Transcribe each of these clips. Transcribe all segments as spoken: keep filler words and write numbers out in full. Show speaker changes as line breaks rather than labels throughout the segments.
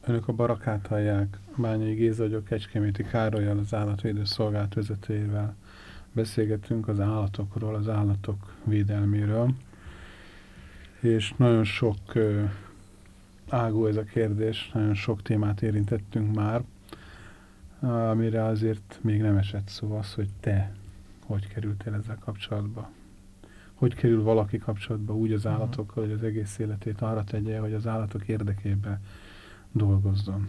Önök a Barakát hallják. Bányai Géza vagyok, Kecskeméti Károllyal, az állatvédő szolgálat vezetőjével beszélgetünk az állatokról, az állatok védelméről. És nagyon sok ö, ágú ez a kérdés, nagyon sok témát érintettünk már, amire azért még nem esett szó az, hogy te hogy kerültél ezzel kapcsolatba. Hogy kerül valaki kapcsolatba úgy az állatokkal, hogy az egész életét arra tegye, hogy az állatok érdekében dolgozzon.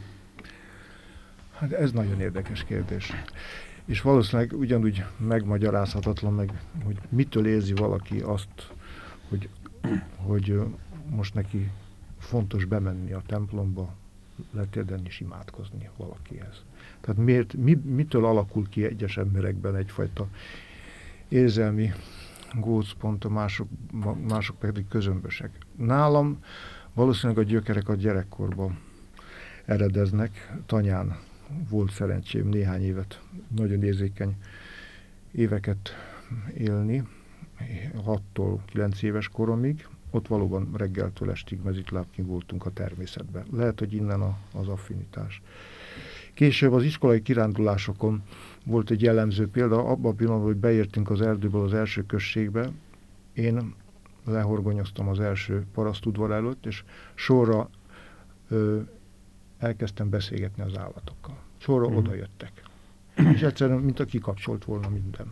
Hát ez nagyon érdekes kérdés. És valószínűleg ugyanúgy megmagyarázhatatlan meg, hogy mitől érzi valaki azt, hogy, hogy most neki fontos bemenni a templomba, letérdelni és imádkozni valakihez. Tehát miért, mi, mitől alakul ki egyes emberekben egyfajta érzelmi gócpont, a mások, mások pedig közömbösek. Nálam valószínűleg a gyökerek a gyerekkorban eredeznek. Tanyán volt szerencsém néhány évet, nagyon érzékeny éveket élni, hattól kilenc éves koromig. Ott valóban reggeltől estig mezitlábként voltunk a természetben. Lehet, hogy innen a, az affinitás. Később az iskolai kirándulásokon volt egy jellemző példa, abban a pillanatban, hogy beértünk az erdőből az első községbe, én lehorgonyoztam az első parasztudvar előtt, és sorra ö, elkezdtem beszélgetni az állatokkal. Sorra mm. oda jöttek. És egyszerűen, mint a kikapcsolt volna minden.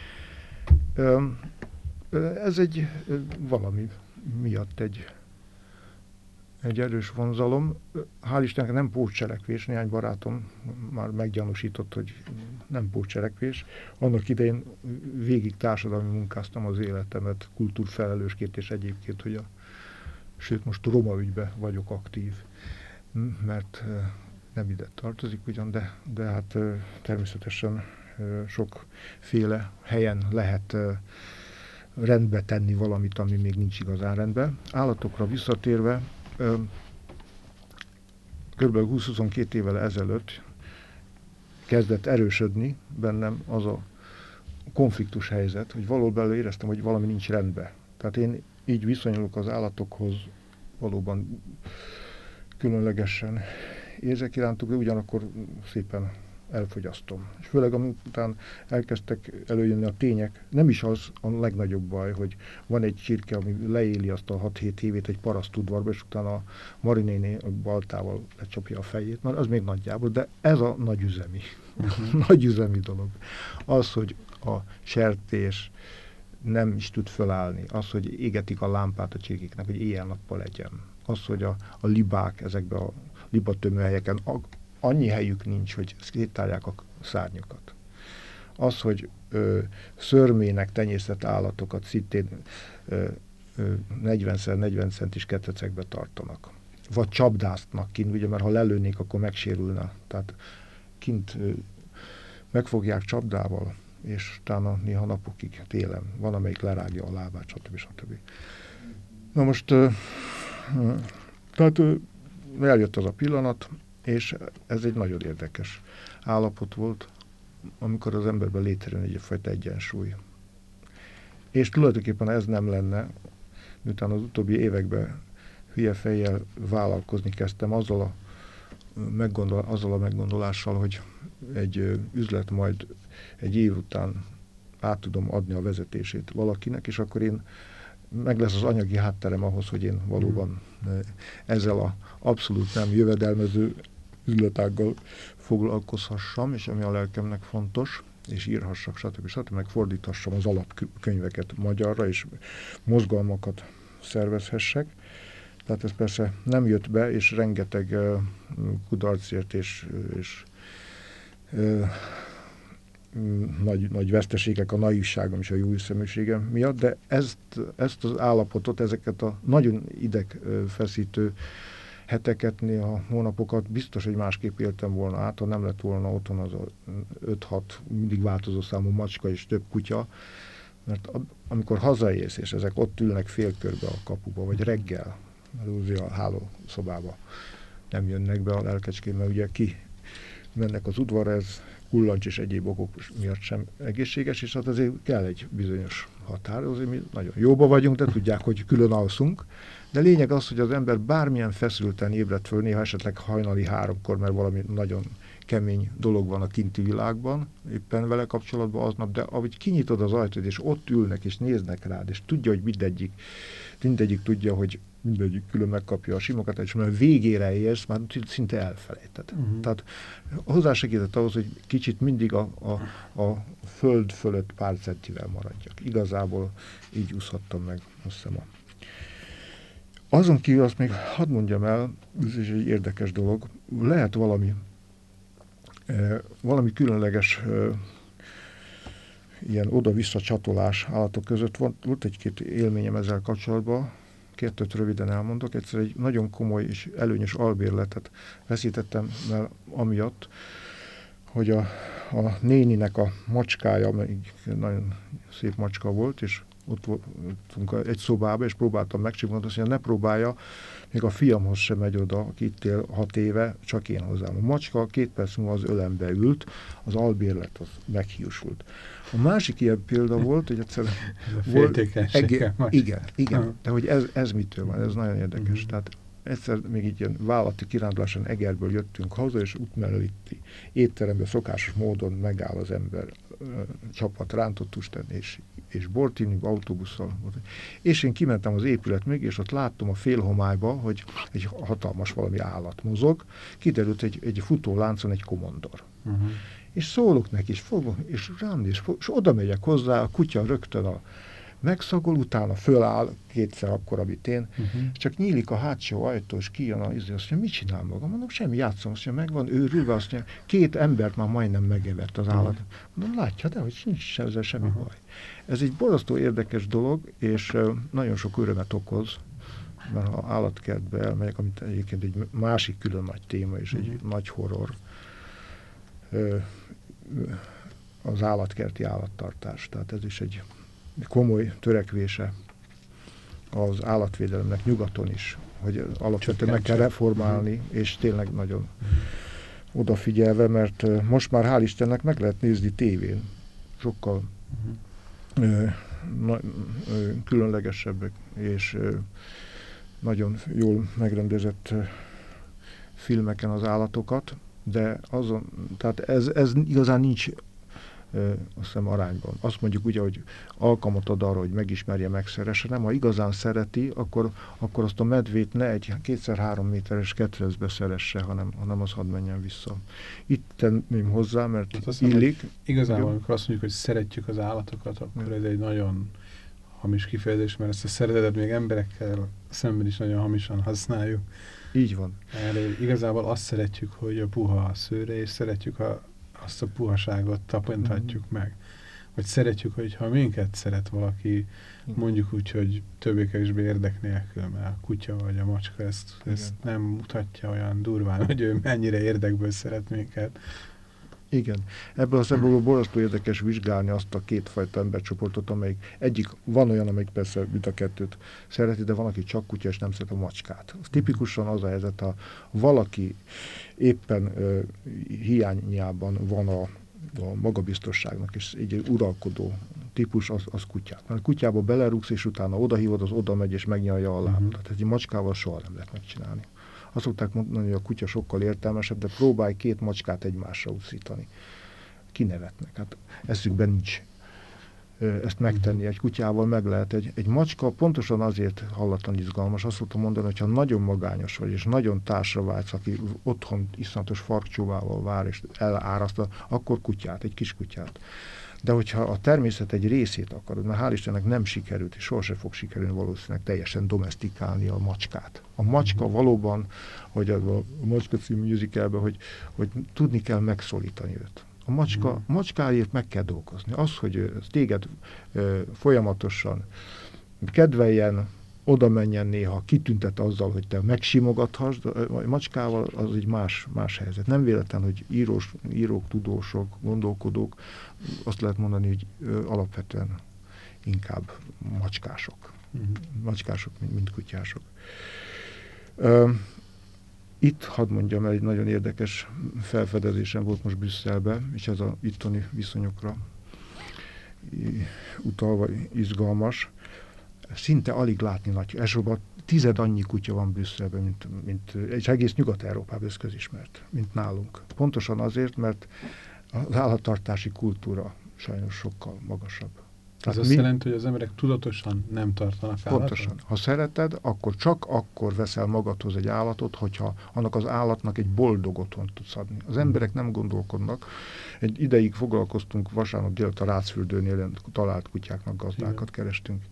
Ö, ez egy ö, valami miatt egy, egy erős vonzalom. Hál' Istennek nem pótcselekvés, néhány barátom már meggyanúsított, hogy nem pótcselekvés. Annak idején végig társadalmi munkáztam az életemet, kultúrfelelősként és egyébként, hogy a, sőt most roma ügyben vagyok aktív, mert nem ide tartozik ugyan, de, de hát természetesen sokféle helyen lehet rendbe tenni valamit, ami még nincs igazán rendben. Állatokra visszatérve, kb. húsz-huszonkettő évvel ezelőtt kezdett erősödni bennem az a konfliktus helyzet, hogy valóban éreztem, hogy valami nincs rendben. Tehát én így viszonyulok az állatokhoz valóban különlegesen érzek irántuk, de ugyanakkor szépen elfogyasztom. És főleg amután elkezdtek előjönni a tények, nem is az a legnagyobb baj, hogy van egy csirke, ami leéli azt a hat-hét évét egy parasztudvarba, és utána a Marinéné a baltával lecsapja a fejét, mert az még nagyjából, de ez a nagyüzemi, uh-huh. nagyüzemi dolog. Az, hogy a sertés nem is tud fölállni, az, hogy égetik a lámpát a csirkéknek, hogy éjjel-nappal legyen. Az, hogy a, a libák ezekben a libatömőhelyeken annyi helyük nincs, hogy széttárják a szárnyokat. Az, hogy ö, szörmének tenyésztett állatokat szintén ö, ö, negyven negyven centis ketrecekbe tartanak. Vagy csapdáztnak kint, ugye, mert ha lelőnék, akkor megsérülne. Tehát kint ö, megfogják csapdával, és utána néha napokig télen van, amelyik lerágja a lábát, stb. stb. Na most, ö, ö, tehát ö, eljött az a pillanat, és ez egy nagyon érdekes állapot volt, amikor az emberben létrejön egyfajta egyensúly. És tulajdonképpen ez nem lenne, miután az utóbbi években hülye fejjel vállalkozni kezdtem azzal a, meggondol, azzal a meggondolással, hogy egy üzlet majd egy év után át tudom adni a vezetését valakinek, és akkor én meg lesz az anyagi hátterem ahhoz, hogy én valóban ezzel a abszolút nem jövedelmező üzletággal foglalkozhassam, és ami a lelkemnek fontos, és írhassak, stb. stb. Meg fordíthassam az alapkönyveket magyarra, és mozgalmakat szervezhessek. Tehát ez persze nem jött be, és rengeteg uh, kudarcért és, és uh, nagy, nagy veszteségek a naivságom és a jó hiszeműségem miatt, de ezt, ezt az állapotot, ezeket a nagyon idegfeszítő heteket, néha hónapokat biztos, hogy másképp éltem volna át, ha nem lett volna otthon az a öt-hat mindig változó számú macska és több kutya, mert amikor hazaérsz, és ezek ott ülnek félkörbe a kapuba, vagy reggel, a hálószobába nem jönnek be a lelkecskén, mert ugye ki mennek az udvarra, ez hullancs és egyéb okok miatt sem egészséges, és hát azért kell egy bizonyos határ, azért mi nagyon jóba vagyunk, de tudják, hogy külön alszunk, de lényeg az, hogy az ember bármilyen feszülten ébred föl, néha esetleg hajnali háromkor, mert valami nagyon kemény dolog van a kinti világban, éppen vele kapcsolatban aznap, de ahogy kinyitod az ajtót, és ott ülnek, és néznek rád, és tudja, hogy mindegyik, mindegyik tudja, hogy mindegyik külön megkapja a simokat, és mert végére érsz, már szinte elfelejted. Uh-huh. Tehát hozzásegített ahhoz, hogy kicsit mindig a, a, a föld fölött pár centivel maradjak. Igazából így úszhattam meg, azt hiszem. Azon kívül azt még hadd mondjam el, ez is egy érdekes dolog, lehet valami eh, valami különleges eh, ilyen oda-vissza csatolás állatok között. Volt, volt egy-két élményem ezzel kapcsolatban, kettőt röviden elmondok. Egyszer egy nagyon komoly és előnyös albérletet veszítettem el amiatt, hogy a, a néninek a macskája, amelyik nagyon szép macska volt, és ott voltunk egy szobába, és próbáltam megcsinálni, azt mondja, ne próbálja, még a fiamhoz sem megy oda, aki itt él hat éve, csak én hozzám. A macska két perc múlva az ölembe ült, az albérlet az meghiúsult. A másik ilyen példa volt, hogy egyszer volt, egé, igen, igen, de hogy ez, ez mitől van, ez nagyon érdekes. Uh-huh. Tehát egyszer még így ilyen vállalati kiránduláson Egerből jöttünk haza, és út melletti étteremben szokásos módon megáll az ember, csapat rántott tustán, és, és bort inni, autóbusszal. És én kimentem az épület még, és ott láttam a félhomályba, hogy egy hatalmas valami állat mozog. Kiderült, egy, egy futóláncon egy komondor. Uh-huh. És szólok neki, és fogom, és rám néz, és oda megyek hozzá, a kutya rögtön a megszagol, utána föláll, kétszer akkor, mint én, uh-huh. csak nyílik a hátsó ajtó, és kijön a izé, azt mondja, mit csinál magam? Mondom, semmi, játszom, azt mondja, megvan őrülve, azt mondja, két embert már majdnem megevett az állat. Uh-huh. Mondom, látja, de hogy nincs ezzel semmi uh-huh. baj. Ez egy borzasztó érdekes dolog, és uh, nagyon sok örömet okoz, mert ha állatkertbe elmegyek, amit egyébként egy másik külön nagy téma, és uh-huh. egy nagy horror, uh, az állatkerti állattartás. Tehát ez is egy komoly törekvése az állatvédelemnek nyugaton is, hogy alapvetően meg kell reformálni, uh-huh. és tényleg nagyon uh-huh. odafigyelve, mert uh, most már hál' Istennek meg lehet nézni tévén. Sokkal uh-huh. uh, na, uh, különlegesebbek, és uh, nagyon jól megrendezett uh, filmeken az állatokat, de azon, tehát ez, ez igazán nincs azt hiszem arányban. Azt mondjuk ugye, hogy alkalmat ad arra, hogy megismerje, megszeresse, nem, ha igazán szereti, akkor, akkor azt a medvét ne egy kétszer-három méteres ketrecbe szeresse, hanem, hanem az hadd menjen vissza. Itt tenném hozzá, mert hát illik.
Hiszem, igazából, amikor azt mondjuk, hogy szeretjük az állatokat, akkor ez egy nagyon hamis kifejezés, mert ezt a szeretetet még emberekkel szemben is nagyon hamisan használjuk.
Így van.
Erre igazából azt szeretjük, hogy a puha a szőre, és szeretjük a azt a puhaságot tapinthatjuk mm. meg. Vagy szeretjük, hogyha minket szeret valaki, mondjuk úgy, hogy többé-kevésbé érdek nélkül, mert a kutya vagy a macska ezt, ezt nem mutatja olyan durván, hogy ő mennyire érdekből szeret minket.
Igen. Ebből a szempontból borzasztó érdekes vizsgálni azt a kétfajta embercsoportot, amelyik egyik, van olyan, amelyik persze mind a kettőt szereti, de van, aki csak kutya, és nem szeret a macskát. Az tipikusan az a helyzet, ha valaki éppen uh, hiányában van a, a magabiztosságnak, és egy uralkodó típus, az, az kutyát. Mert a kutyába belerúgsz, és utána odahívod, az oda megy, és megnyalja a lábát. Uh-huh. Tehát egy macskával soha nem lehet megcsinálni. Azt szokták mondani, hogy a kutya sokkal értelmesebb, de próbálj két macskát egymásra úszítani. Kinevetnek. Hát eszükben nincs ezt megtenni. Egy kutyával meg lehet. Egy, egy macska pontosan azért hallatlan izgalmas. Azt szoktam mondani, hogy ha nagyon magányos vagy, és nagyon társra vágysz, aki otthon iszonyatos farkcsóvával vár, és eláraszta, akkor kutyát, egy kis kutyát. De hogyha a természet egy részét akarod, mert hál' Istennek nem sikerült, és sohasem fog sikerülni valószínűleg teljesen domesztikálni a macskát. A macska valóban, hogy a, a Macska című musicalben, hogy, hogy tudni kell megszólítani őt. A macska, mm. macskáért meg kell dolgozni. Az, hogy téged ö, folyamatosan kedveljen, oda menjen néha, kitüntet azzal, hogy te megsimogathasd, a macskával az egy más, más helyzet. Nem véletlen, hogy írós, írók, tudósok, gondolkodók, azt lehet mondani, hogy ö, alapvetően inkább macskások. Uh-huh. Macskások, mint, mint kutyások. Ö, Itt hadd mondjam el, egy nagyon érdekes felfedezésem volt most Brüsszelben, és ez a itteni viszonyokra utalva izgalmas. Szinte alig látni nagy, elsősorban tized annyi kutya van Brüsszelben, mint, mint és egész Nyugat-Európában ez közismert, mint nálunk. Pontosan azért, mert az állattartási kultúra sajnos sokkal magasabb.
Ez azt mi... jelenti, hogy az emberek tudatosan nem tartanak állatot?
Pontosan. Ha szereted, akkor csak akkor veszel magadhoz egy állatot, hogyha annak az állatnak egy boldog otthont tudsz adni. Az emberek nem gondolkodnak. Egy ideig foglalkoztunk vasárnap délután a Rácfürdőnél, talált kutyáknak gazdákat Igen. kerestünk.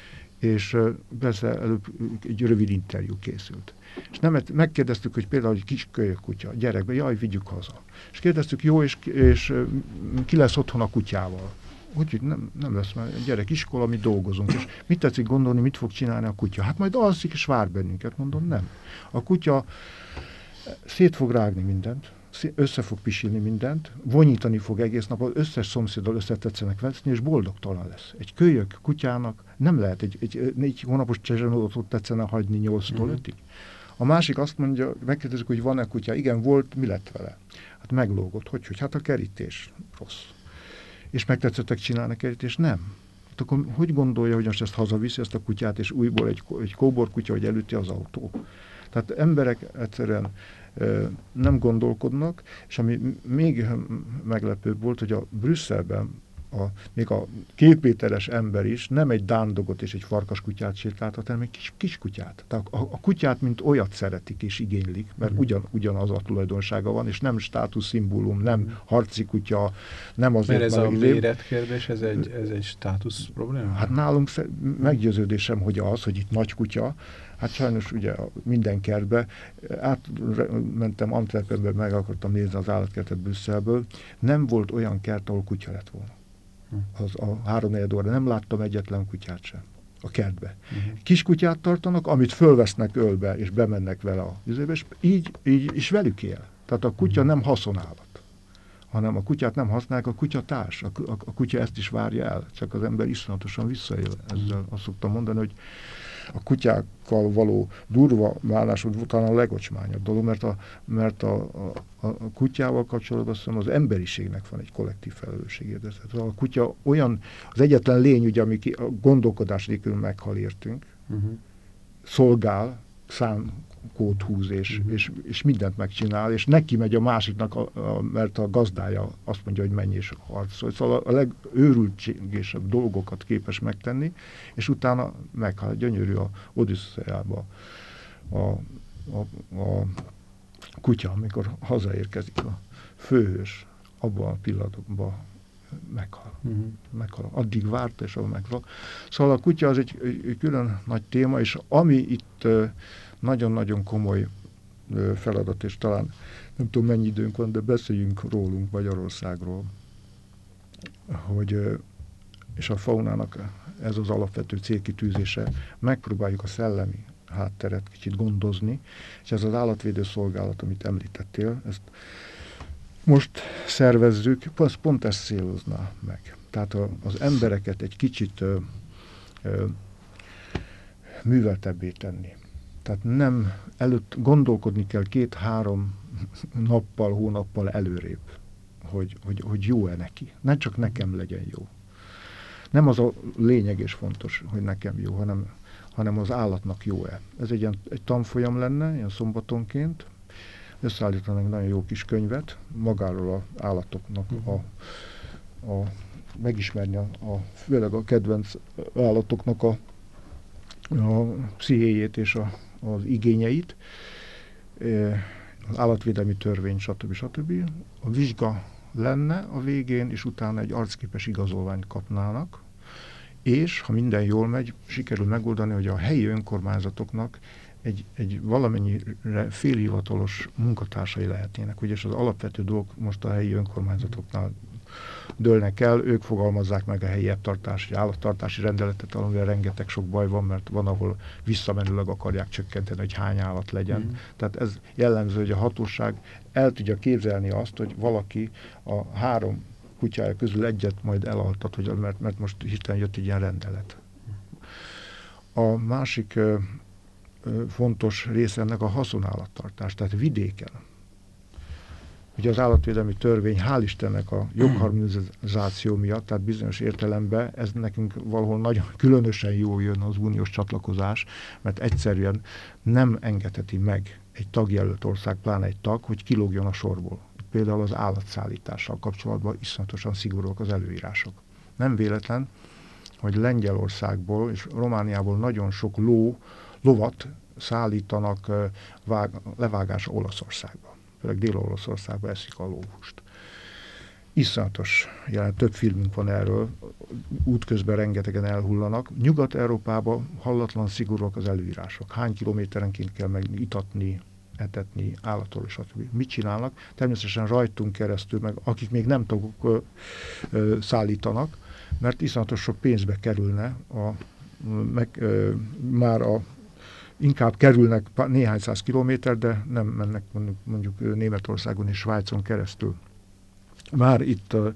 És persze előbb egy rövid interjú készült. És nem, megkérdeztük, hogy például egy kis kölyök kutya, gyerekbe, jaj, vigyük haza. És kérdeztük, jó, és, és ki lesz otthon a kutyával? Úgyhogy nem, nem lesz, mert egy gyerek iskola, mi dolgozunk. És mit tetszik gondolni, mit fog csinálni a kutya? Hát majd alszik és vár bennünket, mondom, nem. A kutya szét fog rágni mindent, össze fog pisilni mindent, vonyítani fog egész nap, az összes szomszéddal összetetszenek veszni, és boldogtalan lesz. Egy kölyök kutyának nem lehet egy, egy négy hónapos csezsenótot tetszene hagyni nyolctól ötig. A másik azt mondja, megkérdezik, hogy van-e kutya. Igen, volt, mi lett vele? Hát meglógott. Hogy, hogy? Hát a kerítés rossz. És megtetszettek csinálni kerítést? Nem. Hát akkor hogy gondolja, hogy most ezt hazaviszi, ezt a kutyát, és újból egy, egy kóborkutya, hogy elüti az autó? Tehát emberek egyszerűen ö, nem gondolkodnak, és ami még meglepőbb volt, hogy a Brüsszelben a, még a két méteres ember is nem egy dándogot és egy farkaskutyát sétáltat, hanem egy kis, kis kutyát. Tehát a, a kutyát, mint olyat szeretik és igénylik, mert ugyan, ugyanaz a tulajdonsága van, és nem státuszszimbólum, nem harci kutya, nem azért...
Mert ez a méretkérdés, ez egy, ez egy státusz probléma?
Hát nálunk meggyőződésem, hogy az, hogy itt nagy kutya, hát sajnos ugye minden kertbe, átmentem Antwerpenbe, meg akartam nézni az állatkertet Brüsszelből, nem volt olyan kert, ahol kutya lett volna. Az a háromnegyed óra. Nem láttam egyetlen kutyát sem a kertbe. Uh-huh. Kis kutyát tartanak, amit fölvesznek ölbe, és bemennek vele a vizébe, és így, így is velük él. Tehát a kutya uh-huh. nem haszonállat, hanem a kutyát nem használják, a kutya társ. A, a, a kutya ezt is várja el, csak az ember iszonyatosan visszaél ezzel. Azt szoktam mondani, hogy a kutyákkal való durva válásod talán a legocsmányabb dolog, mert a, mert a, a, a kutyával kapcsolatban azt hiszem, az emberiségnek van egy kollektív felelősségérzet. A kutya olyan, az egyetlen lény, ugye, ami ki, a gondolkodás nélkül meghal értünk, uh-huh. szolgál, szánkót húz, és, uh-huh. és, és mindent megcsinál, és neki megy a másiknak, a, a, mert a gazdája azt mondja, hogy menj és harcolj. Szóval a legőrültségesebb dolgokat képes megtenni, és utána meghal. Gyönyörű a Odüsszeiában a, a, a kutya, amikor hazaérkezik a főhős, abban a pillanatban meghal. Uh-huh. meghal. Addig várt, és ahol meghal. Szóval a kutya az egy, egy külön nagy téma, és ami itt nagyon-nagyon komoly feladat, és talán nem tudom mennyi időnk van, de beszéljünk rólunk, Magyarországról, hogy, és a faunának ez az alapvető célkitűzése, megpróbáljuk a szellemi hátteret kicsit gondozni, és ez az állatvédő szolgálat, amit említettél, ezt most szervezzük, az pont ezt célozná meg. Tehát a, az embereket egy kicsit ö, ö, műveltebbé tenni. Tehát nem előtt gondolkodni kell két-három nappal, hónappal előrébb, hogy, hogy, hogy jó-e neki. Nem csak nekem legyen jó. Nem az a lényeg és fontos, hogy nekem jó, hanem, hanem az állatnak jó-e. Ez egy, ilyen, egy tanfolyam lenne, ilyen szombatonként. Összeállítanak nagyon jó kis könyvet magáról az állatoknak, a, a, megismerni a, a, főleg a kedvenc állatoknak a, a pszichéjét és a, az igényeit, az állatvédelmi törvény, stb. stb. A vizsga lenne a végén, és utána egy arcképes igazolványt kapnának, és ha minden jól megy, sikerül megoldani, hogy a helyi önkormányzatoknak egy, egy valamennyire félhivatalos munkatársai lehetnének. Ugye, és az alapvető dolgok most a helyi önkormányzatoknál dőlnek el, ők fogalmazzák meg a helyi ebbtartási, állattartási rendeletet, amivel rengeteg sok baj van, mert van, ahol visszamenőleg akarják csökkenteni, hogy hány állat legyen. Mm. Tehát ez jellemző, hogy a hatóság el tudja képzelni azt, hogy valaki a három kutyája közül egyet majd elaltat, hogy, mert, mert most hirtelen jött egy ilyen rendelet. A másik fontos része ennek a haszonállattartás, tehát vidéken. Ugye az állatvédelmi törvény, hál' Istennek a jogharmonizáció miatt, tehát bizonyos értelemben ez nekünk valahol nagyon különösen jól jön az uniós csatlakozás, mert egyszerűen nem engedheti meg egy tagjelölt ország, pláne egy tag, hogy kilógjon a sorból. Például az állatszállítással kapcsolatban iszonyatosan szigorúak az előírások. Nem véletlen, hogy Lengyelországból és Romániából nagyon sok ló, lovat szállítanak vág, levágásra Olaszországba. Főleg Dél-Olaszországban eszik a lóhúst. Iszonyatos, jelen több filmünk van erről, útközben rengetegen elhullanak. Nyugat-Európában hallatlan szigorúak az előírások. Hány kilométerenként kell megitatni, etetni, állatról és stb. Mit csinálnak? Természetesen rajtunk keresztül, meg akik még nem tagok ö, ö, szállítanak, mert iszonyatos sok pénzbe kerülne, a, meg, ö, már a, inkább kerülnek néhány száz kilométer, de nem mennek mondjuk, mondjuk Németországon és Svájcon keresztül. Már itt a,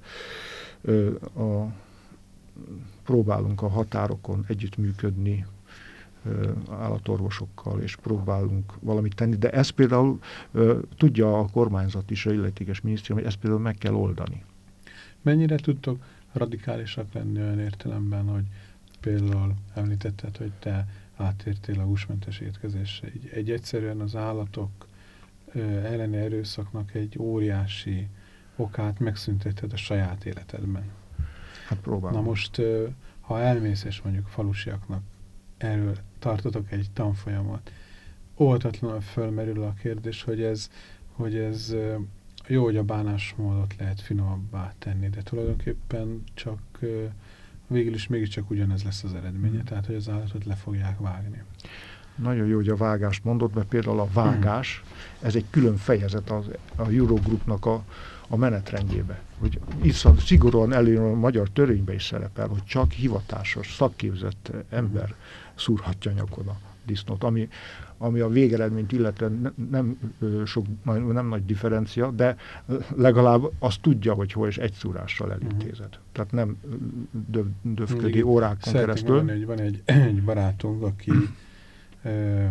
a, próbálunk a határokon együttműködni állatorvosokkal, és próbálunk valamit tenni, de ezt például tudja a kormányzat is, a illetékes minisztérium, hogy ezt például meg kell oldani.
Mennyire tudtok radikálisak lenni olyan értelemben, hogy például említetted, hogy te átértél a húsmentes étkezésre. Egy, egy egyszerűen az állatok ö, elleni erőszaknak egy óriási okát megszüntetted a saját életedben.
Hát próbálom.
Na most, ö, ha elmész, és mondjuk falusiaknak erről tartotok egy tanfolyamot, óvatatlanul fölmerül a kérdés, hogy ez, hogy ez ö, jó, hogy a bánásmódot lehet finomabbá tenni, de tulajdonképpen csak ö, végül is mégiscsak ugyanez lesz az eredménye, hmm. tehát hogy az állatot le fogják vágni.
Nagyon jó, hogy a vágást mondod, mert például a vágás, hmm. ez egy külön fejezet az, a Eurogroupnak a, a menetrendjébe. Hogy itt szigorúan előre a magyar törvénybe is szerepel, hogy csak hivatásos, szakképzett ember hmm. szúrhatja nyakon a disznót, ami, ami a végeredményt illetve nem, sok, nem nagy differencia, de legalább azt tudja, hogy hol és egy szúrással elintézed. Uh-huh. Tehát nem döv, dövködi órákon keresztül.
Mondani, hogy van egy, egy barátunk, aki ö,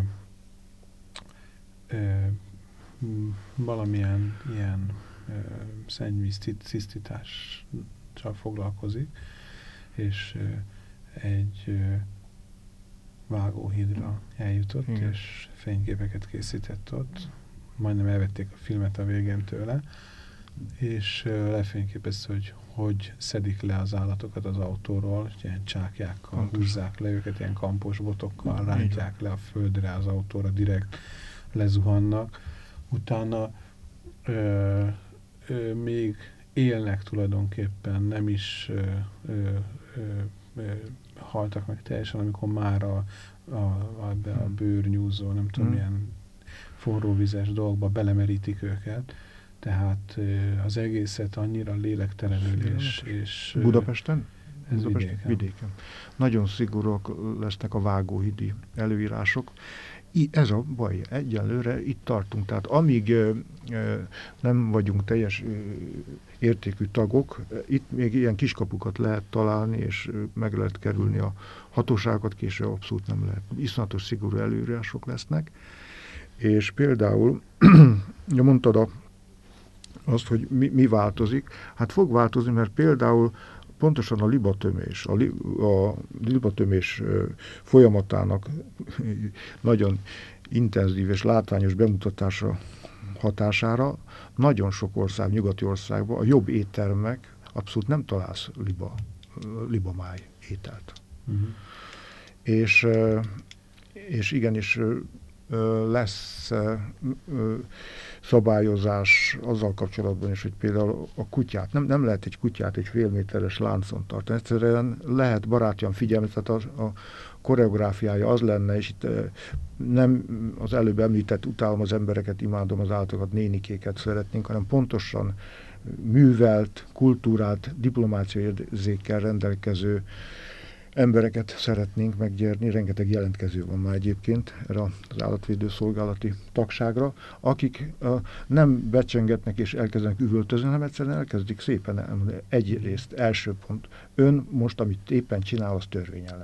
ö, valamilyen ilyen szennyvíz tisztítással foglalkozik, és ö, egy ö, vágóhídra eljutott, igen. És fényképeket készített ott. Majdnem elvették a filmet a végén tőle, és uh, lefényképezte, hogy hogy szedik le az állatokat az autóról, ilyen csákjákkal Pontos. húzzák le őket, ilyen kampos botokkal, rántják le a földre az autóra, direkt lezuhannak. Utána ö, ö, még élnek tulajdonképpen, nem is ö, ö, ö, ö, haltak meg teljesen, amikor már a, a, a, a bőrnyúzó, nem tudom, hmm. milyen forróvizes dolgokba belemerítik őket. Tehát az egészet annyira lélektelenül és, és...
Budapesten?
Ez
Budapesten?
vidéken.
vidéken. Nagyon szigorúak lesznek a vágóhidi előírások. I, ez a baj. Egyelőre itt tartunk. Tehát amíg ö, ö, nem vagyunk teljes ö, értékű tagok, itt még ilyen kiskapukat lehet találni, és ö, meg lehet kerülni a hatóságokat, később abszolút nem lehet. Iszonyatos szigorú előírások lesznek. És például, mondtad a azt, hogy mi, mi változik. Hát fog változni, mert például pontosan a libatömés, a, li, a libatömés folyamatának nagyon intenzív és látványos bemutatása hatására nagyon sok ország, nyugati országban a jobb éttermek abszolút nem találsz liba, libamáj ételt. Uh-huh. És, és igenis lesz szabályozás azzal kapcsolatban is, hogy például a kutyát, nem, nem lehet egy kutyát egy fél méteres láncon tartani. Egyszerűen lehet barátjan figyelmeztetni, a, a koreográfiája az lenne, és itt nem az előbb említett utálom az embereket, imádom az állatokat, nénikéket szeretnénk, hanem pontosan művelt, kultúrát, diplomáciai érzékkel rendelkező embereket szeretnénk meggyerni, rengeteg jelentkező van már egyébként erre az állatvédőszolgálati tagságra, akik uh, nem becsengetnek és elkezdenek üvöltözni, hanem egyszerűen elkezdik szépen elmondani. Egyrészt, első pont, ön most, amit éppen csinál, az törvényellenes.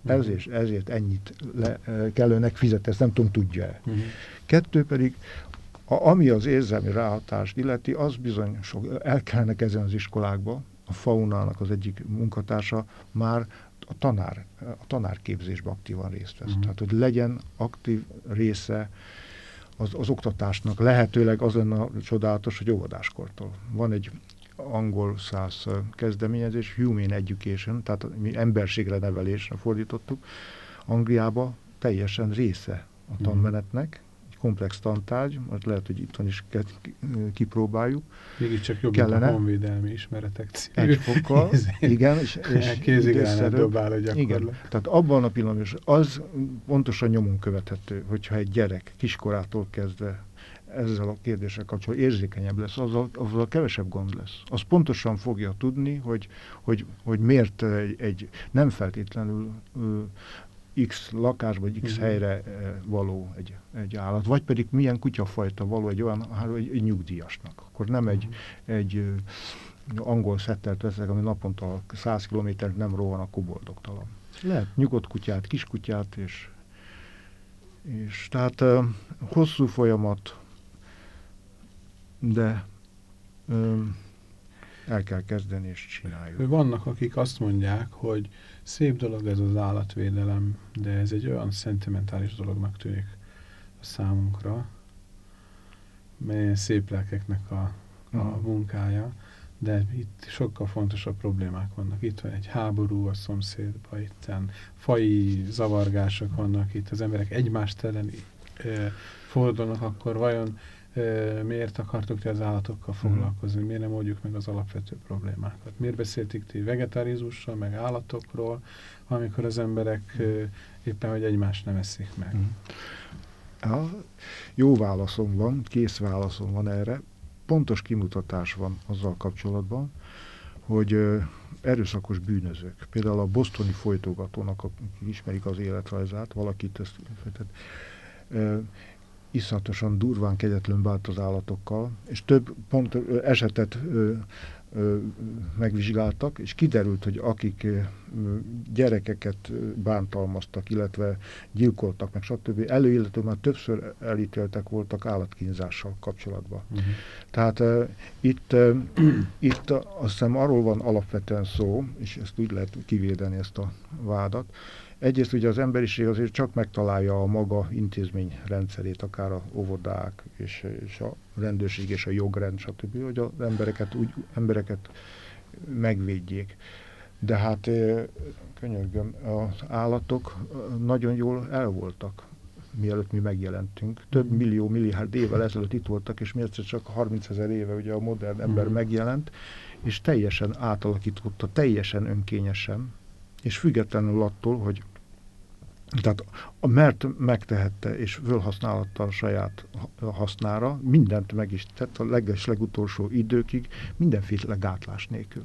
Ez
uh-huh.
és ezért ennyit le, kellőnek fizetni, ezt nem tudom, tudja-e. Uh-huh. Kettő pedig, a, ami az érzelmi ráhatást illeti, az bizony sok, el kellene kezdeni az iskolákba. A Faunának az egyik munkatársa már a tanár, a tanárképzésben aktívan részt vesz. Uh-huh. Tehát, hogy legyen aktív része az, az oktatásnak. Lehetőleg az lenne a csodálatos, hogy óvodáskortól. Van egy angol száz kezdeményezés, Humane Education, tehát mi emberségre nevelésre fordítottuk. Angliába teljesen része a tanmenetnek, egy komplex tantárgy, most lehet, hogy itthon is kipróbáljuk.
Mégis csak jobb, mint a honvédelmi ismeretek című.
Egy fokkal, igen, és, és
kézigránát dobáló gyakorlat.
Igen, tehát abban a pillanatban az pontosan nyomon követhető, hogyha egy gyerek kiskorától kezdve ezzel a kérdéssel kapcsolatban érzékenyebb lesz, azzal, azzal kevesebb gond lesz. Az pontosan fogja tudni, hogy, hogy, hogy miért egy, egy nem feltétlenül ö, X lakás vagy X uh-huh. helyre való egy, egy állat, vagy pedig milyen kutyafajta való egy olyan egy, egy nyugdíjasnak. Akkor nem egy, uh-huh. egy ö, angol szettert veszek, ami naponta száz kilométert nem rohan, akkor boldogtalan. Lehet nyugodt kutyát, kiskutyát, és, és tehát ö, hosszú folyamat, de ö, el kell kezdeni és csináljuk.
Vannak, akik azt mondják, hogy szép dolog ez az állatvédelem, de ez egy olyan szentimentális dolognak tűnik a számunkra, mely szép lelkeknek a, a uh-huh. munkája, de itt sokkal fontosabb problémák vannak. Itt van egy háború a szomszédban, itten faji zavargások vannak, itt az emberek egymást ellen e, fordulnak, akkor vajon e, miért akartok ti az állatokkal foglalkozni? Miért nem oldjuk meg az alapvető problémákat? Miért beszéltik ti vegetárizmussal, meg állatokról, amikor az emberek e, éppen, hogy egymást nem eszik meg?
Ja, jó válaszom van, kész válaszom van erre. Pontos kimutatás van azzal kapcsolatban, hogy ö, erőszakos bűnözők, például a bostoni folytogatónak, akik ismerik az életrajzát, valakit ezt ö, iszonyatosan durván kegyetlen bánt az állatokkal, és több pont ö, esetet ö, ö, megvizsgáltak, és kiderült, hogy akik ö, gyerekeket bántalmaztak, illetve gyilkoltak, meg stb. Előillető már többször elítéltek voltak állatkínzással kapcsolatban. Uh-huh. Tehát uh, itt, uh, itt uh, azt hiszem arról van alapvetően szó, és ezt úgy lehet kivédeni, ezt a vádat. Egyrészt ugye az emberiség azért csak megtalálja a maga intézményrendszerét, akár a óvodák, és, és a rendőrség, és a jogrend, stb., hogy az embereket, úgy, embereket megvédjék. De hát könyörgöm, az állatok nagyon jól el voltak, mielőtt mi megjelentünk. Több millió, milliárd évvel ezelőtt itt voltak, és mi egyszer csak harmincezer éve ugye a modern ember megjelent, és teljesen átalakította, teljesen önkényesen, és függetlenül attól, hogy tehát mert megtehette, és fölhasználhatta a saját hasznára, mindent meg is tett a leges legutolsó időkig, mindenféle gátlás nélkül.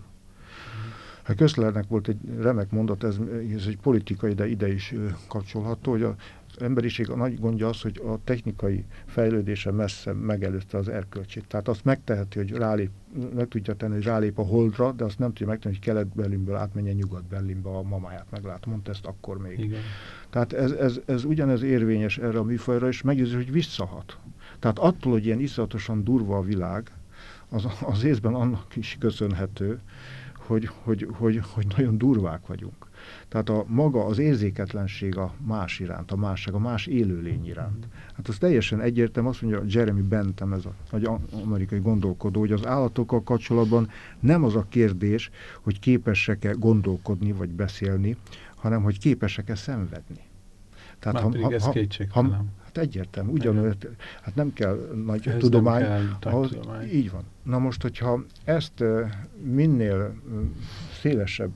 Hát Köszlernek volt egy remek mondat, ez, ez egy politikai, de ide is kapcsolható, hogy az emberiség a nagy gondja az, hogy a technikai fejlődése messze megelőzte az erkölcsét. Tehát azt megteheti, hogy rálép, meg tudja tenni, hogy rálép a Holdra, de azt nem tudja megtenni, hogy Kelet-Berlinből átmenjen Nyugat-Berlinbe a mamáját meglát. Mondta ezt akkor még. Igen. Tehát ez, ez, ez ugyanez érvényes erre a műfajra, és meggyőző, hogy visszahat. Tehát attól, hogy ilyen iszonyatosan durva a világ, az, az részben annak is köszönhető, Hogy, hogy, hogy, hogy nagyon durvák vagyunk. Tehát a maga az érzéketlenség a más iránt, a másság, a más élőlény iránt. Hát az teljesen egyértelmű, azt mondja Jeremy Bentham, ez a nagy amerikai gondolkodó, hogy az állatokkal kapcsolatban nem az a kérdés, hogy képesek-e gondolkodni vagy beszélni, hanem hogy képesek-e szenvedni.
Tehát ha, ha, ez ha, ha,
hát egyértelmű, ugyanúgy, hát nem kell nagy ez tudomány, kell ahhoz, tudomány. Így van. Na most, hogyha ezt minél szélesebb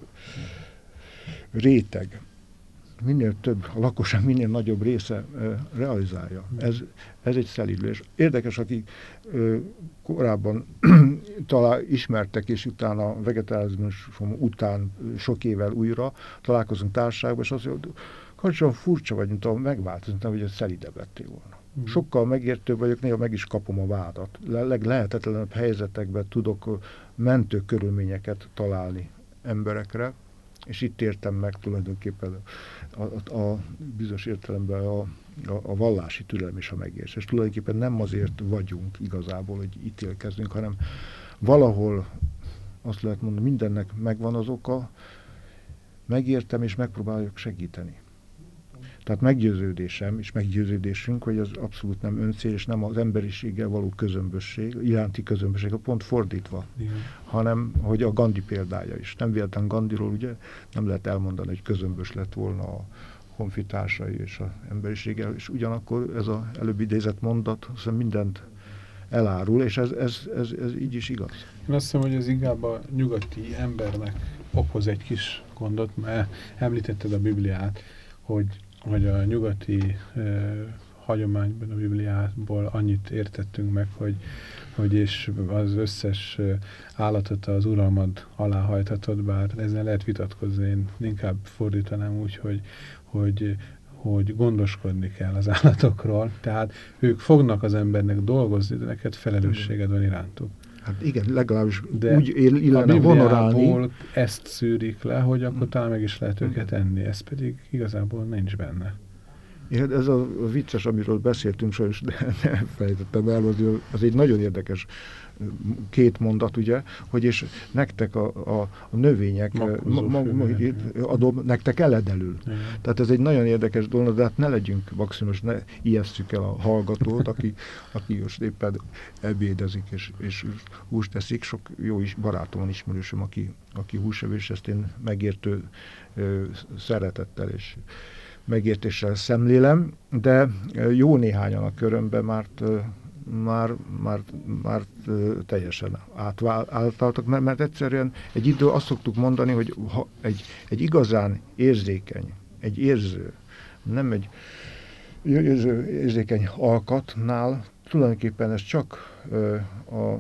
réteg, minél több, a lakosság minél nagyobb része realizálja, ez, ez egy szelídülés. Érdekes, akik korábban talán ismertek, és utána a vegetárizmus után sok évvel újra találkozunk társaságban, és azt mondja, hogy furcsa vagy, mint ahol megváltozott, hogy szelidebb lettél volna. Mm. Sokkal megértőbb vagyok, néha meg is kapom a vádat. Le- leglehetetlenebb helyzetekben tudok mentő körülményeket találni emberekre, És itt értem meg tulajdonképpen a, a, a bizonyos értelemben a, a, a vallási türelem és a megértés. Tulajdonképpen nem azért vagyunk igazából, hogy ítélkezzünk, hanem valahol azt lehet mondani, mindennek megvan az oka, megértem és megpróbáljuk segíteni. Tehát meggyőződésem és meggyőződésünk, hogy ez abszolút nem öncél, és nem az emberiséggel való közömbösség, iránti közömbösség, pont fordítva, igen. Hanem, hogy a Gandhi példája is. Nem véletlen Gandhiról, ugye, nem lehet elmondani, hogy közömbös lett volna a honfitársai és az emberiséggel, és ugyanakkor ez az előbb idézett mondat, hiszen mindent elárul, és ez, ez, ez, ez így is igaz.
Én azt hiszem, hogy ez inkább a nyugati embernek okoz egy kis gondot, mert említetted a Bibliát, hogy hogy a nyugati eh, hagyományban, a Bibliából annyit értettünk meg, hogy, hogy és az összes eh, állatot az uralmad alá hajthatod, bár ezzel lehet vitatkozni, én inkább fordítanám úgy, hogy, hogy, hogy gondoskodni kell az állatokról, tehát ők fognak az embernek dolgozni, de neked felelősséged van irántuk.
Hát igen, legalábbis
de
úgy illene honorálni.
Ezt szűrik le, hogy akkor talán meg is lehet őket enni, ez pedig igazából nincs benne.
Igen, ez a, a vicces, amiről beszéltünk, sajnos nem felejtettem el, az, az egy nagyon érdekes két mondat, ugye, hogy és nektek a, a, a növények, ma, ma, ma, adom, nektek eledelül. Igen. Tehát ez egy nagyon érdekes dolog, de hát ne legyünk maximum, ne ijesszük el a hallgatót, aki, aki most éppen ebédezik és, és húst teszik. Sok jó is barátom van, ismerősöm, aki, aki húsevő, és ezt én megértő ö, szeretettel és megértéssel szemlélem, de jó néhányan a körömben már már, már, már teljesen átváltaltak, mert, mert egyszerűen egy idő azt szoktuk mondani, hogy ha egy, egy igazán érzékeny, egy érző, nem egy érző, érzékeny alkatnál tulajdonképpen ez csak ö, a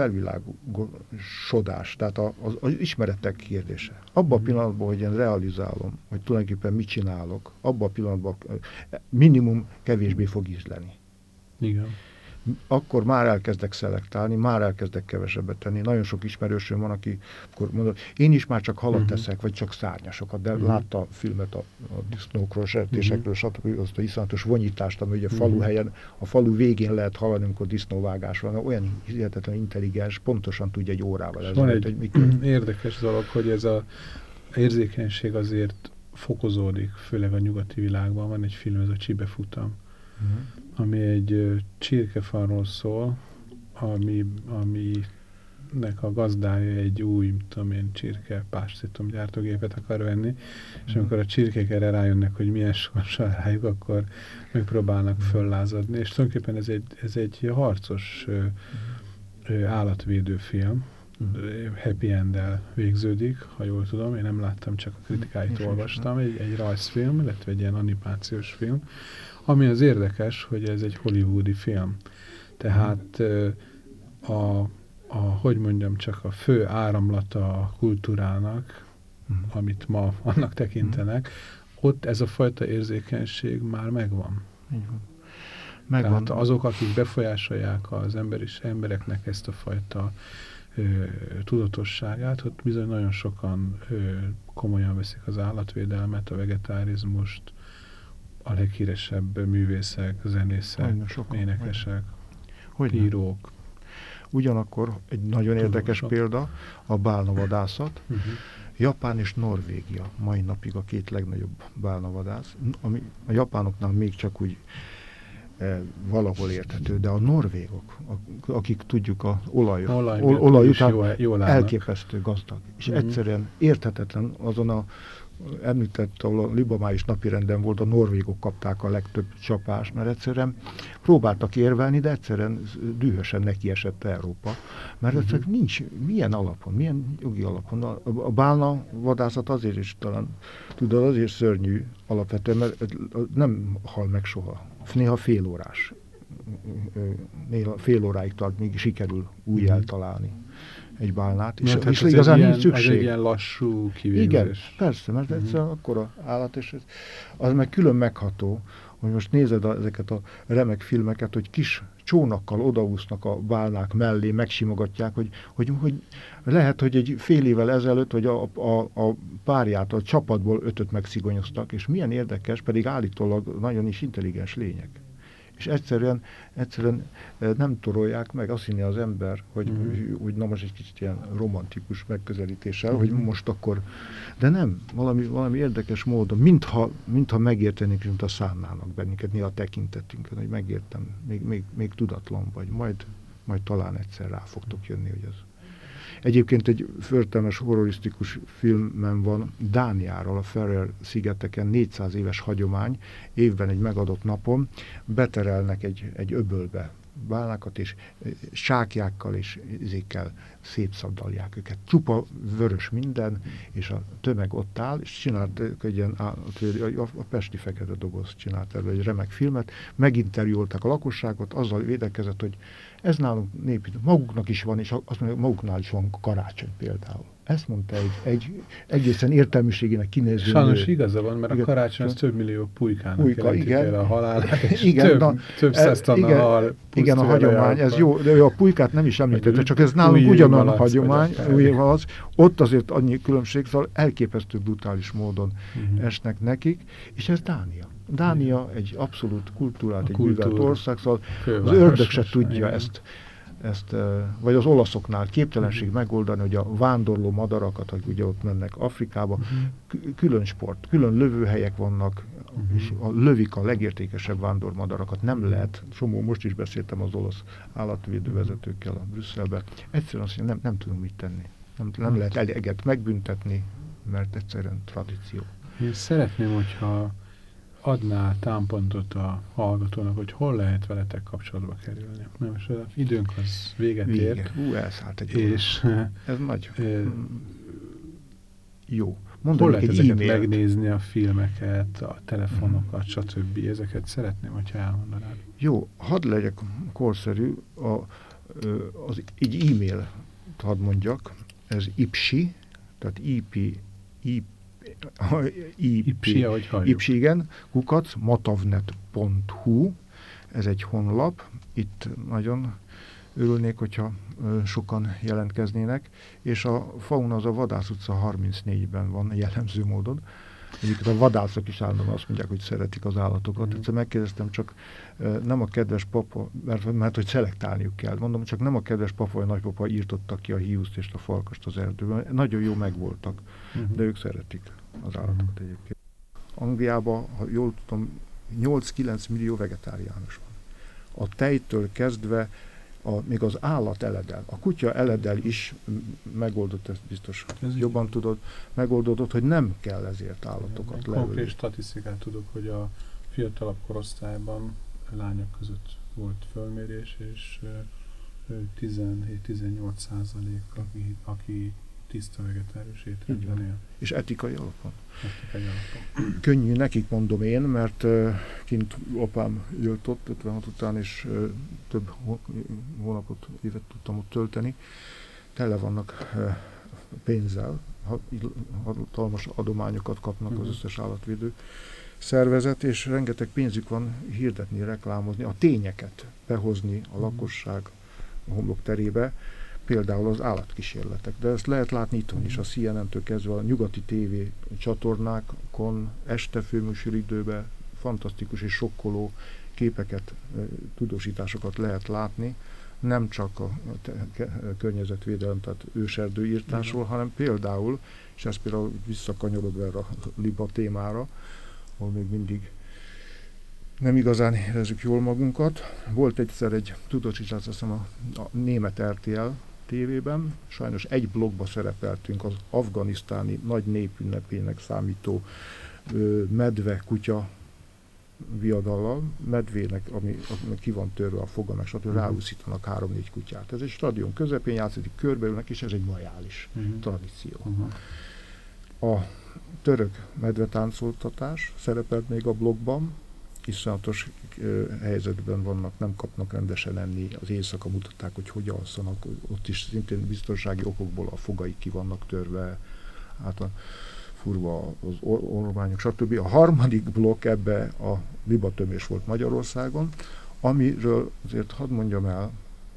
felvilágosodás, tehát a, az, az ismeretek kérdése. Abban a pillanatban, hogy én realizálom, hogy tulajdonképpen mit csinálok, abban a pillanatban minimum kevésbé fog ízleni.
Igen.
Akkor már elkezdek szelektálni, már elkezdek kevesebbet tenni. Nagyon sok ismerősöm van, aki akkor mondod, én is már csak halat uh-huh. teszek, vagy csak szárnyasokat, de uh-huh. látta a filmet a, a disznókról, sertésekről, uh-huh. stb. Azt a iszonyatos vonyítást, ami ugye a falu helyen, a falu végén lehet hallani, amikor disznóvágás van. Olyan hihetetlen intelligens, pontosan tudja egy órával ezelőtt,
van egy
hogy mikor...
érdekes dolog, hogy ez az érzékenység azért fokozódik, főleg a nyugati világban. Van egy film, ez a Csibefutam, uh-huh. ami egy uh, csirkefarról szól, ami, aminek a gazdája egy új, tudom én, csirke pásztítom gyártógépet akar venni, és amikor a csirkék erre rájönnek, hogy milyen sorsa rájuk, akkor megpróbálnak föllázadni, és tulajdonképpen ez egy, ez egy harcos uh, uh, állatvédő film, uh-huh. happy end-el végződik, ha jól tudom, én nem láttam, csak a kritikáit uh-huh. olvastam, egy, egy rajzfilm, illetve egy ilyen animációs film, ami az érdekes, hogy ez egy hollywoodi film. Tehát a, a, hogy mondjam, csak a fő áramlata a kultúrának, mm. amit ma annak tekintenek, mm. ott ez a fajta érzékenység már megvan.
Igen. Megvan.
Tehát azok, akik befolyásolják az emberis, embereknek ezt a fajta ö, tudatosságát, ott bizony nagyon sokan ö, komolyan veszik az állatvédelmet, a vegetárizmust, a leghíresebb művészek, zenészek, sokan, énekesek, hogy írók.
Ugyanakkor egy nagyon érdekes sok. példa a bálnavadászat. Uh-huh. Japán és Norvégia mai napig a két legnagyobb bálnavadász, ami a japánoknál még csak úgy e, valahol érthető, de a norvégok, a, akik tudjuk a olaj, olaj, ol, olaj után jól, jól elképesztő gazdag. És uh-huh. egyszerűen érthetetlen azon a említett, ahol a libamáis napirenden volt, a norvégok kapták a legtöbb csapást, mert egyszerűen próbáltak érvelni, de egyszerűen dühösen nekiesett Európa. Mert uh-huh. egyszerűen nincs, milyen alapon, milyen jogi alapon. A, a bálna vadászat azért is talán, tudod, azért szörnyű alapvetően, mert nem hal meg soha. Néha fél órás. Néha fél óráig tart, még sikerül új uh-huh. eltalálni egy bálnát, és, és igazán
ilyen,
nincs szükség.
Az egy ilyen lassú kivégzés.
Igen, persze, mert uh-huh. egyszerűen akkora állat, és ez, az meg külön megható, hogy most nézed a, ezeket a remek filmeket, hogy kis csónakkal odaúsznak a bálnák mellé, megsimogatják, hogy, hogy, hogy lehet, hogy egy fél évvel ezelőtt, hogy a, a, a párját, a csapatból ötöt megszigonyoztak, és milyen érdekes, pedig állítólag nagyon is intelligens lények. És egyszerűen, egyszerűen nem torolják meg, azt hinni az ember, hogy mm. úgy, na most egy kicsit ilyen romantikus megközelítéssel, mm. hogy most akkor, de nem, valami, valami érdekes módon, mintha, mintha megértenék, mintha szánnának bennünket, mi a tekintetünkön, hogy megértem, még, még, még tudatlan vagy, majd, majd talán egyszer rá fogtok jönni, hogy az. Egyébként egy förtelmes horrorisztikus filmem van Dániáról, a Feröer-szigeteken, négyszáz éves hagyomány, évben egy megadott napon beterelnek egy, egy öbölbe bálnákat, és sákjákkal és izékkel szétszabdalják őket. Csupa vörös minden, és a tömeg ott áll, és csinált egy ilyen, a, a Pesti Fekete Doboz csinált erről egy remek filmet, meginterjúolták a lakosságot, azzal védekezett, hogy ez nálunk népi, maguknak is van, és azt mondja, maguknál is van karácsony például. Ezt mondta egy, egy egészen értelmiségének kinéző.
Sajnos igaza van, mert igen, a karácsony az több millió pulykának
pulyka,
jelentik el a halálát, és
igen,
több,
na,
több száz tonna
igen,
hal.
Igen, a hagyomány, ez jó, de a pulykát nem is említette, csak ez nálunk ugyanolyan a hagyomány, az, ott azért annyi különbség, szóval elképesztő brutális módon uh-huh. esnek nekik, és ez Dánia. Dánia egy abszolút kultúrát, egy művelt ország, szóval az ördög se tudja ezt, ezt, vagy az olaszoknál képtelenség uh-huh. megoldani, hogy a vándorló madarakat, hogy ugye ott mennek Afrikába, uh-huh. külön sport, külön lövőhelyek vannak, uh-huh. és a lövik a legértékesebb vándormadarakat, nem uh-huh. lehet, somó, most is beszéltem az olasz állatvédővezetőkkel a Brüsszelbe, egyszerűen azt mondja, nem, nem tudunk mit tenni, nem, nem lehet eleget megbüntetni, mert egyszerűen tradíció.
Én szeretném, hogyha adnál támpontot a hallgatónak, hogy hol lehet veletek kapcsolatba kerülni. Na most az időnk az véget
Vége.
ért.
Ú, elszállt egy
és
ez nagy. E, jó.
Mondom, hol lehet ezeket e-mailt megnézni, a filmeket, a telefonokat, mm. stb. Ezeket szeretném, hogyha elmondanád.
Jó, hadd legyek korszerű, a, az, egy e-mail hadd mondjak, ez ipsi, tehát ip, ip
Ipsi, ahogy halljuk.
Ipsi, igen, kukac, matavnet pont hu, ez egy honlap, itt nagyon örülnék, hogyha ö, sokan jelentkeznének, és a fauna az a Vadász utca harmincnégyben van jellemző módon. Egyébként a vadászok is állandóan azt mondják, hogy szeretik az állatokat. Mm. Egyszer megkérdeztem, csak uh, nem a kedves papa, mert, mert hogy szelektálniuk kell. Mondom, csak nem a kedves papa vagy nagypapa írtotta ki a hiúzt és a farkast az erdőben. Nagyon jó megvoltak, mm-hmm. de ők szeretik az állatokat mm-hmm. egyébként. Angliában, ha jól tudom, nyolc-kilenc millió vegetáriánus van. A tejtől kezdve A, még az állat eledel, a kutya eledel is megoldott, ezt biztos ez jobban így. Tudod, megoldódott, hogy nem kell ezért állatokat leülni.
Konkrét statisztikát tudok, hogy a fiatalabb korosztályban lányok között volt fölmérés, és tizenhét-tizennyolc százalék, aki, aki tiszta vegetárius étrendben él.
És etikai alapon.
Etikai alapon.
Könnyű nekik, mondom én, mert uh, kint apám jött ott ötvenhat után, és uh, több hónapot, évet tudtam ott tölteni. Tele vannak uh, pénzzel, hatalmas adományokat kapnak uh-huh. az összes állatvédő szervezet, és rengeteg pénzük van hirdetni, reklámozni, a tényeket behozni a uh-huh. lakosság a homlok terébe, például az állatkísérletek. De ezt lehet látni itthon is, a C N N-től kezdve a nyugati tévé csatornákon, este főműsoridőben fantasztikus és sokkoló képeket, tudósításokat lehet látni, nem csak a környezetvédelem, tehát őserdőírtásról, mm. hanem például, és ez például visszakanyarodva erre a liba témára, ahol még mindig nem igazán érezzük jól magunkat. Volt egyszer egy tudósítás, azt hiszem a, a német er té el tévében, sajnos egy blogba szerepeltünk az afganisztáni nagy népünnepének számító ö, medve-kutya viadallal, medvének, ami, ami ki van törve a foga, meg stb. Uh-huh. Ráúszítanak három-négy kutyát. Ez egy stadion közepén játszik, körbeülnek, és ez egy majális uh-huh. tradíció. Uh-huh. A török medvetáncoltatás szerepelt még a blogban, iszonyatos uh, helyzetben vannak, nem kapnak rendesen enni, az éjszaka mutatták, hogy hogy alszanak, ott is szintén biztonsági okokból a fogai ki vannak törve, hát a furva az ormányok, stb. A harmadik blokk ebbe a libatömés volt Magyarországon, amiről azért hadd mondjam el,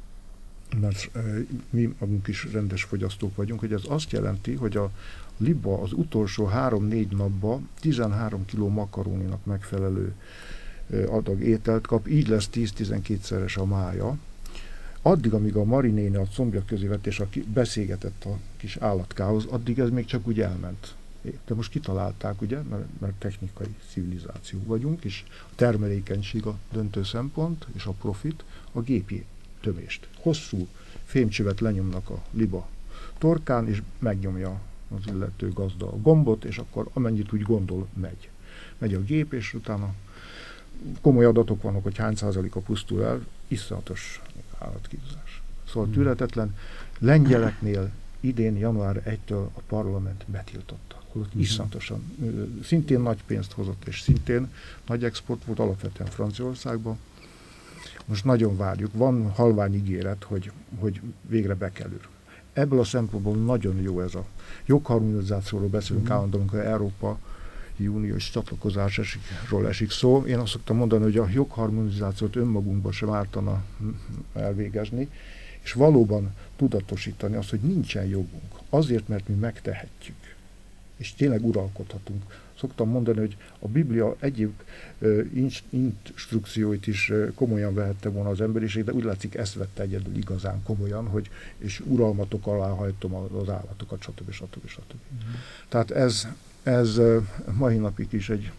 mert mi magunk is rendes fogyasztók vagyunk, hogy ez azt jelenti, hogy a liba az utolsó három-négy napban tizenhárom kiló makaróninak megfelelő adag ételt kap, így lesz tíz-tizenkétszeres a mája. Addig, amíg a Mari néni a combja közé vett, és aki beszélgetett a kis állatkához, addig ez még csak úgy elment. De most kitalálták, ugye, mert, mert technikai civilizáció vagyunk, és a termelékenység a döntő szempont, és a profit, a gépi tömést. Hosszú fémcsövet lenyomnak a liba torkán, és megnyomja az illető gazda a gombot, és akkor amennyit úgy gondol, megy. Megy a gép, és utána komoly adatok vannak, hogy hány százaléka pusztul el, iszonyatos állatkínzás. Szóval tűretetlen. Lengyeleknél idén január elsejétől a parlament betiltotta. Holott iszonyatosan, szintén nagy pénzt hozott, és szintén nagy export volt, alapvetően Franciaországban. Most nagyon várjuk, van halvány ígéret, hogy, hogy végre bekerül. Ebből a szempontból nagyon jó ez a jogharmonizációról beszélünk mm. állandóan, amikor Európa Uniós csatlakozásról esik szó. Én azt szoktam mondani, hogy a jogharmonizációt önmagunkban sem ártana elvégezni, és valóban tudatosítani azt, hogy nincsen jogunk. Azért, mert mi megtehetjük. És tényleg uralkodhatunk. Szoktam mondani, hogy a Biblia egyéb uh, instrukcióit is uh, komolyan vehette volna az emberiség, de úgy látszik, ezt vette egyedül igazán komolyan, hogy és uralmatok alá hajtom az állatokat, stb. stb. stb. Mm. Tehát ez, ez uh, mai napig is egy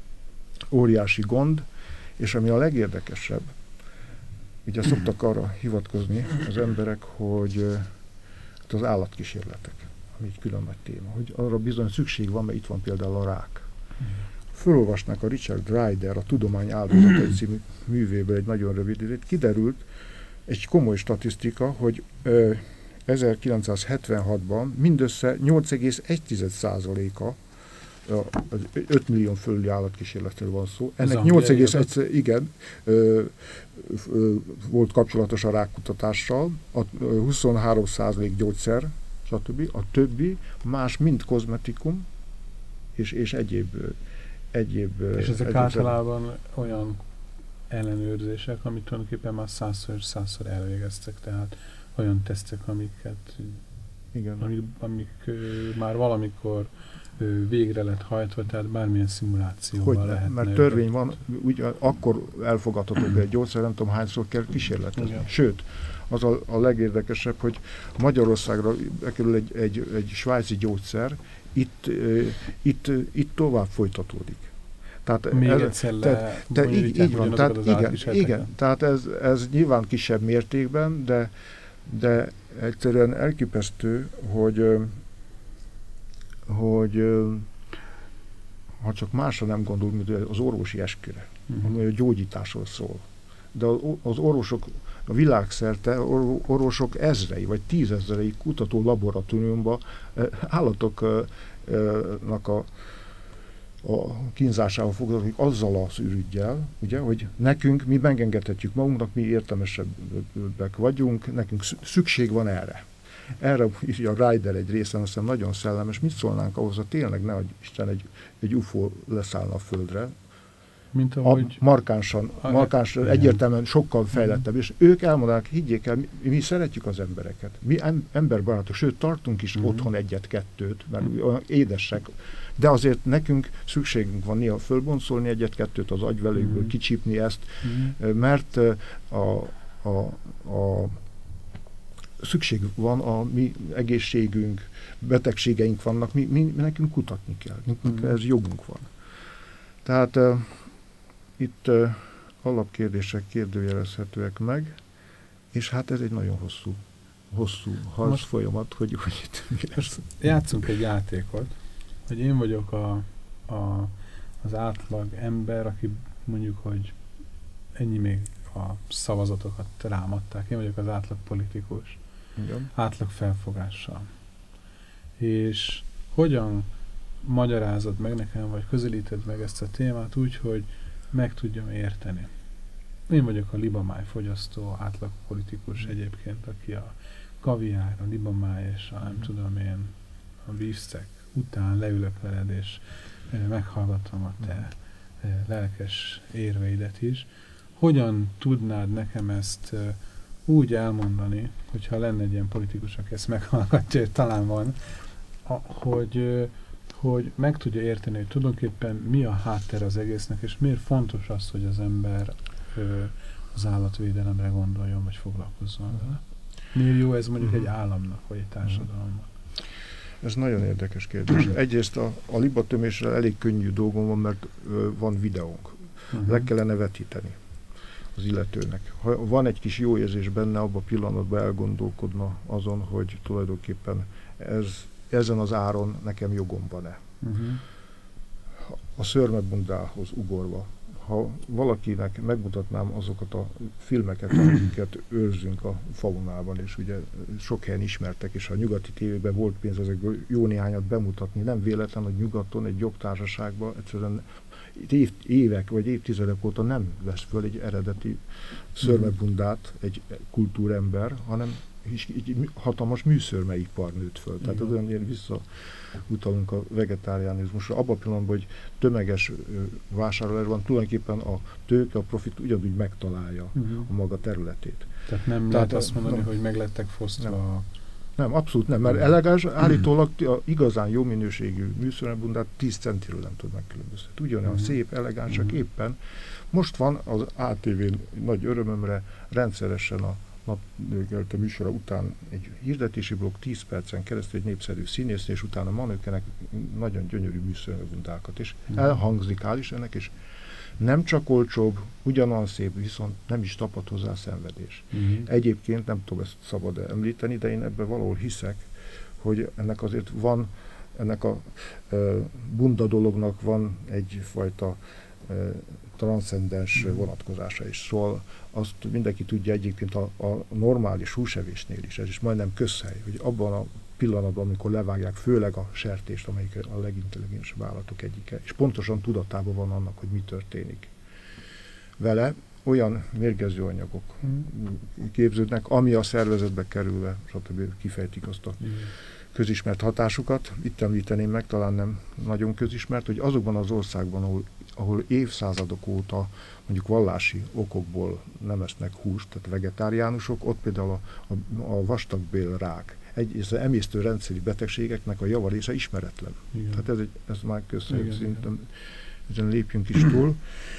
óriási gond, és ami a legérdekesebb, ugye szoktak arra hivatkozni az emberek, hogy uh, az állatkísérletek, ami egy külön nagy téma, hogy arra bizony szükség van, mert itt van például a rák. Fölolvasnák a Richard Ryder, a Tudomány áldozatai című művéből egy nagyon rövid időt, kiderült egy komoly statisztika, hogy ö, ezerkilencszázhetvenhatban mindössze nyolc egész egy százaléka az öt millió fölüli állatkísérletről van szó. Ennek nyolc egész egy igen, ö, ö, volt kapcsolatos a rákkutatással, a huszonhárom százalék gyógyszer, stb. A többi más mind kozmetikum és, és egyéb, egyéb...
És ezek
egyéb
általában zem... olyan ellenőrzések, amit tulajdonképpen már százszor és százszor elvégeztek, tehát olyan tesztek, amiket
igen.
amik, amik uh, már valamikor uh, végre lett hajtva, tehát bármilyen szimulációval
hogy
lehetne.
Mert törvény van, úgy, akkor elfogadható be egy gyógyszer, nem tudom hányszor kell kísérletezni. Igen. Sőt, az a, a legérdekesebb, hogy Magyarországra bekerül egy, egy, egy svájci gyógyszer, itt, uh, itt, uh, itt tovább folytatódik. Tehát
Még
ez,
egyszer
tehát, te, így, így van, tehát igen, igen, tehát ez, ez nyilván kisebb mértékben, de, de egyszerűen elképesztő, hogy, hogy ha csak másra nem gondol, mint az orvosi esküre, uh-huh. ami a gyógyításról szól. De az orvosok a világszerte, orvosok ezrei vagy tízezrei kutató laboratóriumban állatoknak a a kínzásával foglalkozik azzal az ürüggyel, ugye, hogy nekünk, mi megengedhetjük magunknak, mi értelmesebbek vagyunk, nekünk szükség van erre. Erre is a Rider egy részen aztán nagyon szellemes. Mit szólnánk ahhoz, hogy tényleg nehogy Isten egy, egy u f o leszállna a földre,
mint ahogy...
A, markánsan, a, markánsan a, egyértelműen sokkal fejlettebb, és ők elmondanak, higgyék el, mi, mi szeretjük az embereket. Mi em, emberbarátok, sőt, tartunk is uh-huh. otthon egyet-kettőt, mert uh-huh. olyan édesek, de azért nekünk szükségünk van néha fölboncolni egyet-kettőt az agyvelőkből, uh-huh. kicsípni ezt, uh-huh. mert a, a, a szükség van a mi egészségünk, betegségeink vannak, mi, mi, mi nekünk kutatni kell, uh-huh. ez jogunk van. Tehát uh, itt uh, alapkérdések kérdőjelezhetőek meg, és hát ez egy nagyon hosszú, hosszú harc folyamat, hogy, hogy itt mi lesz.
Játszunk egy játékot, hogy én vagyok a, a, az átlag ember, aki mondjuk, hogy ennyi még a szavazatokat rámadták. Én vagyok az átlag politikus. Igen. Átlag felfogással. És hogyan magyarázod meg nekem, vagy közelíted meg ezt a témát úgy, hogy meg tudjam érteni. Én vagyok a libamáj fogyasztó, átlag politikus egyébként, aki a kaviár, a libamáj és a nem tudom én, a beefsteak után leülök veled, és meghallgatom a te lelkes érveidet is. Hogyan tudnád nekem ezt úgy elmondani, hogyha lenne egy ilyen politikus, aki ezt meghallgatja, hogy talán van, hogy, hogy meg tudja érteni, hogy tulajdonképpen mi a háttér az egésznek, és miért fontos az, hogy az ember az állatvédelemre gondoljon, vagy foglalkozzon vele. Miért jó ez mondjuk egy államnak, vagy egy társadalomnak?
Ez nagyon érdekes kérdés. Egyrészt a, a libatömésre elég könnyű dolgom van, mert ö, van videónk. Uh-huh. Le kellene vetíteni az illetőnek. Ha van egy kis jó érzés benne, abban a pillanatban elgondolkodna azon, hogy tulajdonképpen ez, ezen az áron nekem jogom van-e. Uh-huh. A szörmebundához ugorva, ha valakinek megmutatnám azokat a filmeket, amiket őrzünk a faunában, és ugye sok helyen ismertek, és a nyugati tévében volt pénz ezekből jó néhányat bemutatni, nem véletlen, hogy nyugaton egy jogtársaságban egyszerűen év, évek vagy évtizedek óta nem vesz föl egy eredeti szörmebundát egy kultúrember, hanem egy hatalmas műszörmeipar nőtt föl. Tehát az olyan visszautalunk a vegetáriánizmusra. Abban a pillanatban, hogy tömeges vásárolás van, tulajdonképpen a tőke, a profit ugyanúgy megtalálja uh-huh. a maga területét.
Tehát nem Tehát lehet azt mondani, nem, hogy meg lettek fosztva.
Nem, nem abszolút nem, mert elegáns, állítólag a igazán jó minőségű műszörmebundát tíz centiről nem tud megkülönböztetni. Ugyanolyan uh-huh. szép, elegáns, csak uh-huh. éppen most van az á té vén nagy örömömre rendszeresen a napnőkelte műsora után egy hirdetési blokk tíz percen keresztül egy népszerű színésznő, és utána manőkenek nagyon gyönyörű műszörmebundákat, és mm. elhangzik, hál' Istennek, és nem csak olcsóbb, ugyanolyan szép, viszont nem is tapad hozzá szenvedés. Mm. Egyébként nem tudom, ezt szabad említeni, de én ebben valahol hiszek, hogy ennek azért van, ennek a e, bunda dolognak van egyfajta e, transzcendens mm. vonatkozása is. Szóval azt mindenki tudja egyébként a, a normális húsevésnél is, ez is majdnem közhely, hogy abban a pillanatban, amikor levágják főleg a sertést, amelyik a legintelligensebb állatok egyike, és pontosan tudatában van annak, hogy mi történik vele, olyan mérgező anyagok mm. képződnek, ami a szervezetbe kerülve, stb. Kifejtik azt a mm. közismert hatásukat. Itt említeném meg, talán nem nagyon közismert, hogy azokban az országban, ahol, ahol évszázadok óta mondjuk vallási okokból nem esznek húst, tehát vegetáriánusok, ott például a, a, a vastagbélrák, egy az emésztőrendszeri betegségeknek a javarésze ismeretlen. Igen. Tehát ez, egy, ez már közhely, szerintem ezen lépjünk is túl.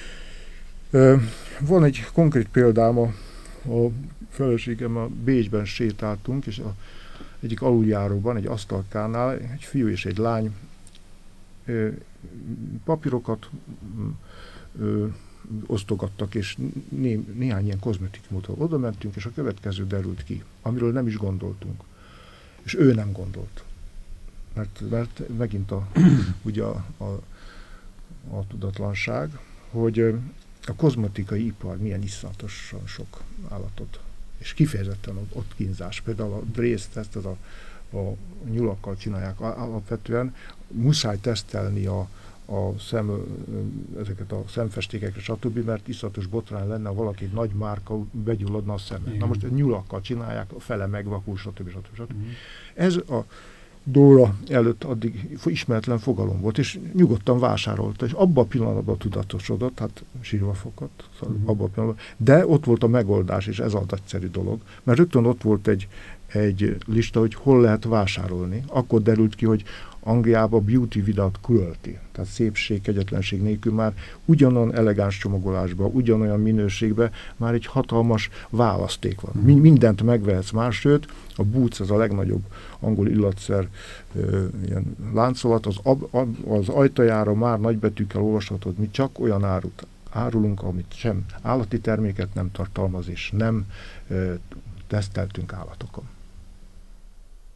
Van egy konkrét példám, a, a feleségem a Bécsben sétáltunk, és a egyik aluljáróban, egy asztalkánál egy fiú és egy lány ö, papírokat ö, osztogattak, és né, néhány ilyen kozmetikumot oda mentünk, és a következő derült ki, amiről nem is gondoltunk. És ő nem gondolt. Mert, mert megint a, ugye a, a, a tudatlanság, hogy a kozmetikai ipar milyen iszonyatosan sok állatot, és kifejezetten ott, ott kínzás. Például a drészt, ezt az a, a nyulakkal csinálják alapvetően, muszáj tesztelni a, a szem, ezeket a szemfestékekre, stb., mert iszonyatos botrány lenne, ha valaki egy nagy márka begyulladna a szemben. Na most nyulakkal csinálják, a fele megvakul, stb. stb. stb. Mm. Ez a Dóra előtt addig ismeretlen fogalom volt, és nyugodtan vásárolta, és abban a pillanatban tudatosodott, hát sírva fogott, szóval mm. abban a pillanatban. De ott volt a megoldás, és ez a nagyszerű dolog, mert rögtön ott volt egy, egy lista, hogy hol lehet vásárolni. Akkor derült ki, hogy Angliában beauty without cruelty, tehát szépség, kegyetlenség nélkül már ugyanolyan elegáns csomagolásban, ugyanolyan minőségben már egy hatalmas választék van. Mm. Mindent megvehetsz már, sőt, a Boots, ez a legnagyobb angol illatszer ö, ilyen láncolat, az, ab, az ajtajára már nagybetűkkel olvashatod, mi csak olyan árut árulunk, amit sem állati terméket nem tartalmaz, és nem ö, teszteltünk állatokon.